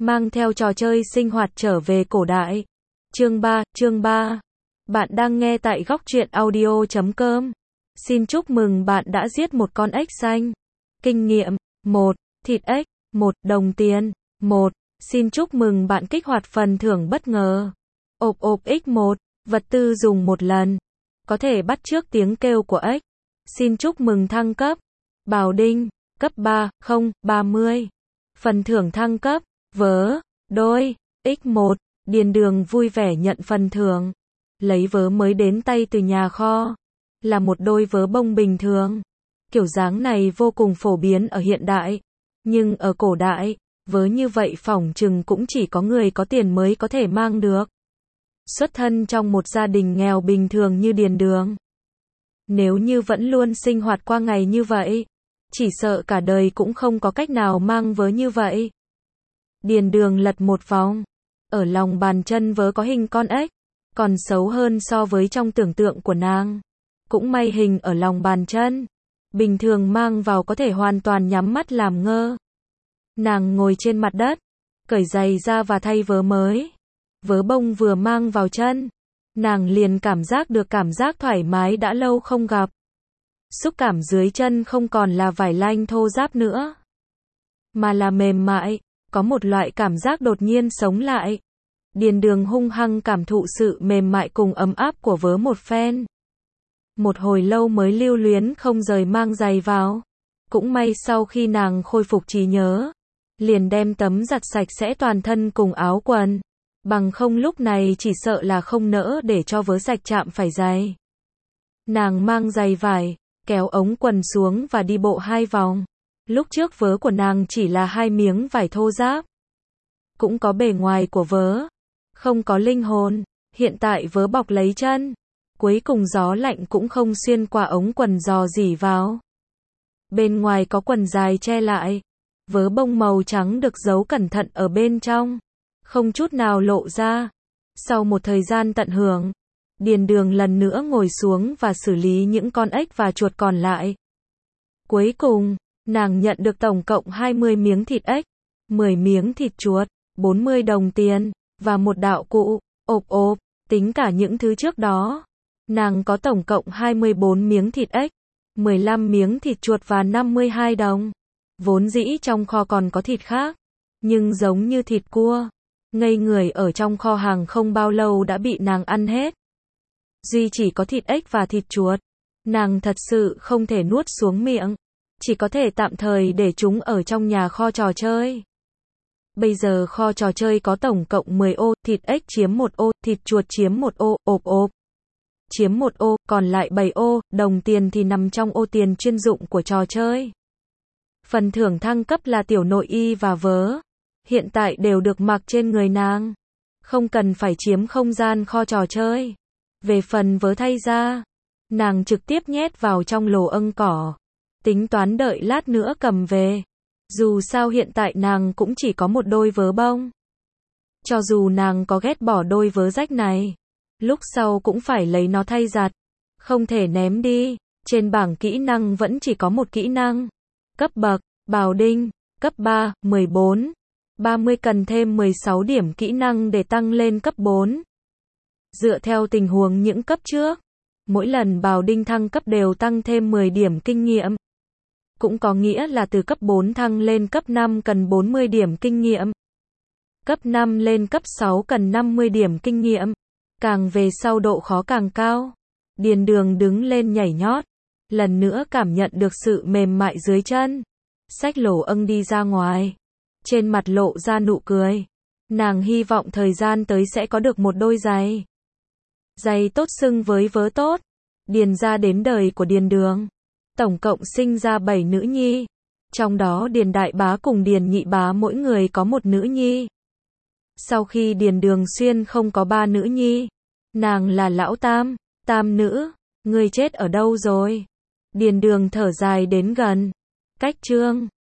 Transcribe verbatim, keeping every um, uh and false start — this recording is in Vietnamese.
mang theo trò chơi sinh hoạt trở về cổ đại. Chương ba, chương ba. Bạn đang nghe tại góc truyện audio chấm com. Xin chúc mừng bạn đã giết một con ếch xanh. Kinh nghiệm, một. Thịt ếch, một đồng tiền, một. Xin chúc mừng bạn kích hoạt phần thưởng bất ngờ. Ộp ộp x một, vật tư dùng một lần. Có thể bắt chước tiếng kêu của ếch. Xin chúc mừng thăng cấp. Bào đinh, cấp ba, không, ba mươi. Phần thưởng thăng cấp, vớ, đôi, x một. Điền Đường vui vẻ nhận phần thưởng. Lấy vớ mới đến tay từ nhà kho. Là một đôi vớ bông bình thường. Kiểu dáng này vô cùng phổ biến ở hiện đại. Nhưng ở cổ đại, vớ như vậy phỏng chừng cũng chỉ có người có tiền mới có thể mang được. Xuất thân trong một gia đình nghèo bình thường như Điền Đường. Nếu như vẫn luôn sinh hoạt qua ngày như vậy, chỉ sợ cả đời cũng không có cách nào mang vớ như vậy. Điền Đường lật một vòng. Ở lòng bàn chân vớ có hình con ếch. Còn xấu hơn so với trong tưởng tượng của nàng. Cũng may hình ở lòng bàn chân. Bình thường mang vào có thể hoàn toàn nhắm mắt làm ngơ. Nàng ngồi trên mặt đất. Cởi giày ra và thay vớ mới. Vớ bông vừa mang vào chân. Nàng liền cảm giác được cảm giác thoải mái đã lâu không gặp. Xúc cảm dưới chân không còn là vải lanh thô ráp nữa. Mà là mềm mại. Có một loại cảm giác đột nhiên sống lại. Điền Đường hung hăng cảm thụ sự mềm mại cùng ấm áp của vớ một phen. Một hồi lâu mới lưu luyến không rời mang giày vào. Cũng may sau khi nàng khôi phục trí nhớ, liền đem tấm giặt sạch sẽ toàn thân cùng áo quần. Bằng không lúc này chỉ sợ là không nỡ để cho vớ sạch chạm phải giày. Nàng mang giày vải, kéo ống quần xuống và đi bộ hai vòng. Lúc trước vớ của nàng chỉ là hai miếng vải thô ráp. Cũng có bề ngoài của vớ. Không có linh hồn. Hiện tại vớ bọc lấy chân. Cuối cùng gió lạnh cũng không xuyên qua ống quần dò dỉ vào. Bên ngoài có quần dài che lại. Vớ bông màu trắng được giấu cẩn thận ở bên trong. Không chút nào lộ ra. Sau một thời gian tận hưởng, Điền Đường lần nữa ngồi xuống và xử lý những con ếch và chuột còn lại. Cuối cùng, nàng nhận được tổng cộng hai mươi miếng thịt ếch, mười miếng thịt chuột, bốn mươi đồng tiền, và một đạo cụ, ộp ộp. Tính cả những thứ trước đó, nàng có tổng cộng hai mươi bốn miếng thịt ếch, mười lăm miếng thịt chuột và năm mươi hai đồng. Vốn dĩ trong kho còn có thịt khác, nhưng giống như thịt cua, ngây người ở trong kho hàng không bao lâu đã bị nàng ăn hết. Duy chỉ có thịt ếch và thịt chuột, nàng thật sự không thể nuốt xuống miệng, chỉ có thể tạm thời để chúng ở trong nhà kho trò chơi. Bây giờ kho trò chơi có tổng cộng mười ô, thịt ếch chiếm một ô, thịt chuột chiếm một ô, ộp ộp chiếm một ô, còn lại bảy ô, đồng tiền thì nằm trong ô tiền chuyên dụng của trò chơi. Phần thưởng thăng cấp là tiểu nội y và vớ. Hiện tại đều được mặc trên người nàng. Không cần phải chiếm không gian kho trò chơi. Về phần vớ thay ra, nàng trực tiếp nhét vào trong lồ âng cỏ. Tính toán đợi lát nữa cầm về. Dù sao hiện tại nàng cũng chỉ có một đôi vớ bông. Cho dù nàng có ghét bỏ đôi vớ rách này, lúc sau cũng phải lấy nó thay giặt. Không thể ném đi. Trên bảng kỹ năng vẫn chỉ có một kỹ năng. Cấp bậc, bào đinh, cấp ba, mười bốn. ba mươi cần thêm mười sáu điểm kỹ năng để tăng lên cấp bốn. Dựa theo tình huống những cấp trước, mỗi lần bào đinh thăng cấp đều tăng thêm mười điểm kinh nghiệm. Cũng có nghĩa là từ cấp bốn thăng lên cấp năm cần bốn mươi điểm kinh nghiệm. Cấp năm lên cấp sáu cần năm mươi điểm kinh nghiệm. Càng về sau độ khó càng cao. Điền Đường đứng lên nhảy nhót. Lần nữa cảm nhận được sự mềm mại dưới chân. Xách lổ âng đi ra ngoài. Trên mặt lộ ra nụ cười. Nàng hy vọng thời gian tới sẽ có được một đôi giày. Giày tốt xưng với vớ tốt. Điền ra đến đời của Điền Đường. Tổng cộng sinh ra bảy nữ nhi. Trong đó Điền Đại Bá cùng Điền Nhị Bá mỗi người có một nữ nhi. Sau khi Điền Đường Xuyên không có ba nữ nhi. Nàng là lão tam, tam nữ. Người chết ở đâu rồi? Điền Đường thở dài đến gần. Cách chương.